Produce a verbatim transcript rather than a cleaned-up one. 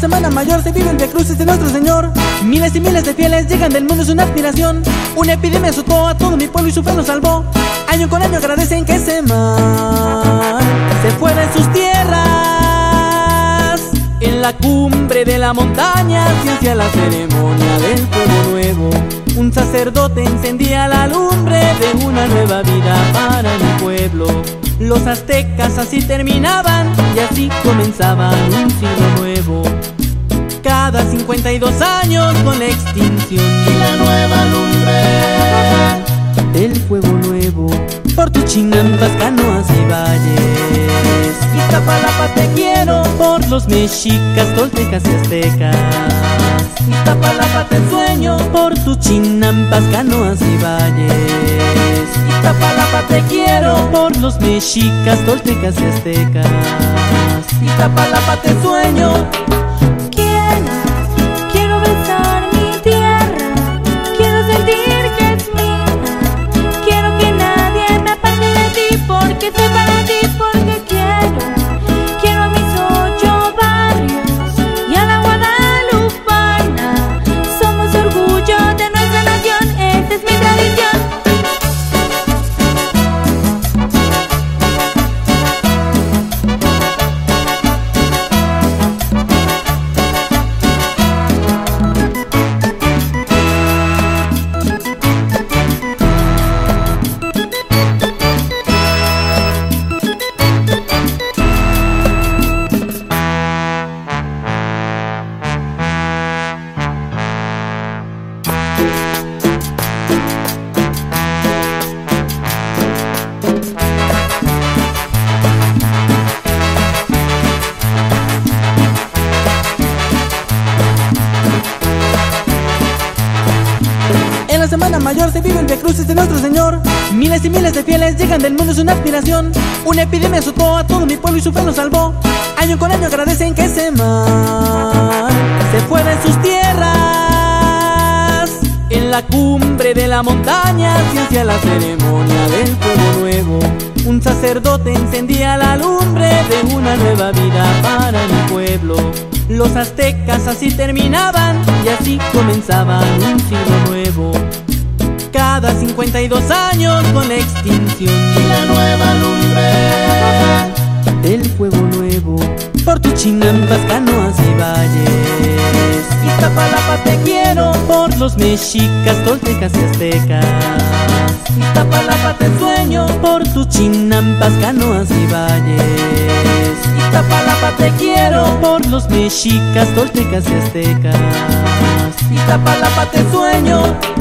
Semana Mayor se vive el Vía Crucis de nuestro Señor. Miles y miles de fieles llegan del mundo, es una admiración. Una epidemia azotó a todo mi pueblo y su fe nos salvó. Año con año agradecen que ese mar se fue de sus tierras. En la cumbre de la montaña se hacía la ceremonia del fuego nuevo. Un sacerdote encendía la lumbre de una nueva vida para el pueblo. Los aztecas así terminaban y así comenzaban un siglo nuevo. Cada cincuenta y dos años con la extinción y la nueva lumbre del fuego nuevo. Por tus chinampas, canoas y valles, Iztapalapa te quiero. Por los mexicas, toltecas y aztecas, Iztapalapa te sueño. Por tus chinampas, canoas y valles, Iztapalapa te quiero. Por los mexicas, toltecas y aztecas, Iztapalapa te sueño. En la Semana Mayor se vive el Vía Crucis de nuestro Señor. Miles y miles de fieles llegan del mundo, es una admiración. Una epidemia azotó a todo mi pueblo y su fe nos salvó. Año con año agradecen que ese mar se fue de sus tierras. En la cumbre de la montaña se hacía la ceremonia del fuego nuevo. Un sacerdote encendía la lumbre de una nueva vida para el pueblo. Los aztecas así terminaban y así comenzaban un siglo nuevo. Cada cincuenta y dos años con la extinción y la nueva lumbre del fuego nuevo. Por tus chinampas, canoas y valles, Iztapalapa te quiero. Por los mexicas, toltecas y aztecas, Iztapalapa te sueño. Por tus chinampas, canoas y valles, Iztapalapa te quiero. Por los mexicas, toltecas y aztecas, Iztapalapa te sueño.